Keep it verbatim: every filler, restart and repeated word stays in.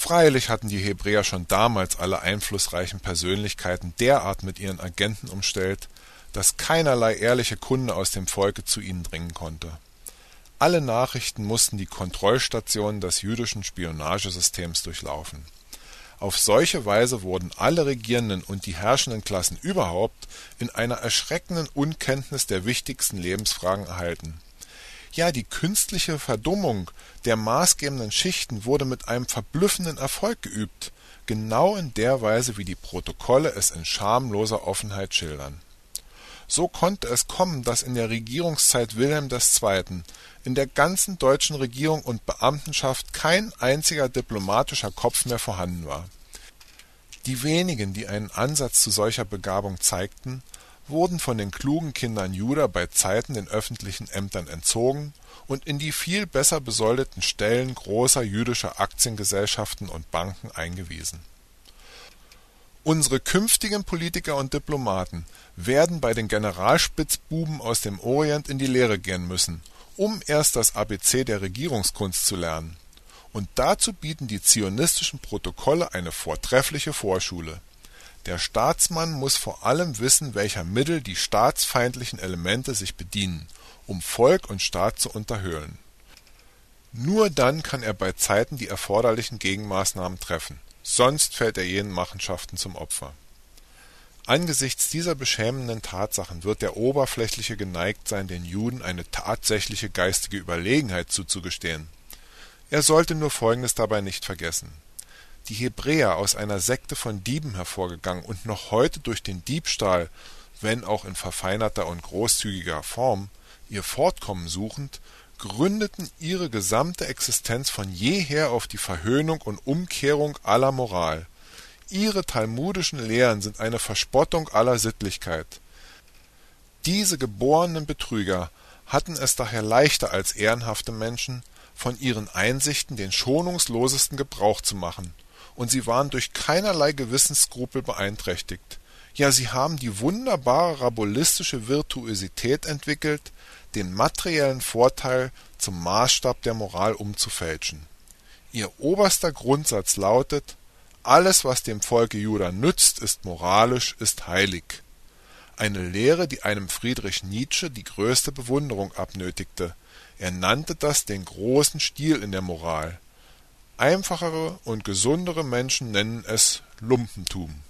Freilich hatten die Hebräer schon damals alle einflussreichen Persönlichkeiten derart mit ihren Agenten umstellt, dass keinerlei ehrliche Kunde aus dem Volke zu ihnen dringen konnte. Alle Nachrichten mussten die Kontrollstationen des jüdischen Spionagesystems durchlaufen. Auf solche Weise wurden alle Regierenden und die herrschenden Klassen überhaupt in einer erschreckenden Unkenntnis der wichtigsten Lebensfragen erhalten. Ja, die künstliche Verdummung der maßgebenden Schichten wurde mit einem verblüffenden Erfolg geübt, genau in der Weise, wie die Protokolle es in schamloser Offenheit schildern. So konnte es kommen, dass in der Regierungszeit Wilhelm des Zweiten in der ganzen deutschen Regierung und Beamtenschaft kein einziger diplomatischer Kopf mehr vorhanden war. Die wenigen, die einen Ansatz zu solcher Begabung zeigten, wurden von den klugen Kindern Juder bei Zeiten den öffentlichen Ämtern entzogen und in die viel besser besoldeten Stellen großer jüdischer Aktiengesellschaften und Banken eingewiesen. Unsere künftigen Politiker und Diplomaten werden bei den Generalspitzbuben aus dem Orient in die Lehre gehen müssen, um erst das A B C der Regierungskunst zu lernen. Und dazu bieten die zionistischen Protokolle eine vortreffliche Vorschule. Der Staatsmann muss vor allem wissen, welcher Mittel die staatsfeindlichen Elemente sich bedienen, um Volk und Staat zu unterhöhlen. Nur dann kann er bei Zeiten die erforderlichen Gegenmaßnahmen treffen, sonst fällt er jenen Machenschaften zum Opfer. Angesichts dieser beschämenden Tatsachen wird der Oberflächliche geneigt sein, den Juden eine tatsächliche geistige Überlegenheit zuzugestehen. Er sollte nur Folgendes dabei nicht vergessen: Die Hebräer, aus einer Sekte von Dieben hervorgegangen und noch heute durch den Diebstahl, wenn auch in verfeinerter und großzügiger Form, ihr Fortkommen suchend, gründeten ihre gesamte Existenz von jeher auf die Verhöhnung und Umkehrung aller Moral. Ihre talmudischen Lehren sind eine Verspottung aller Sittlichkeit. Diese geborenen Betrüger hatten es daher leichter als ehrenhafte Menschen, von ihren Einsichten den schonungslosesten Gebrauch zu machen, und sie waren durch keinerlei Gewissensskrupel beeinträchtigt. Ja, sie haben die wunderbare rabulistische Virtuosität entwickelt, den materiellen Vorteil zum Maßstab der Moral umzufälschen. Ihr oberster Grundsatz lautet: Alles, was dem Volke Juda nützt, ist moralisch, ist heilig. Eine Lehre, die einem Friedrich Nietzsche die größte Bewunderung abnötigte. Er nannte das den großen Stil in der Moral. Einfachere und gesundere Menschen nennen es Lumpentum.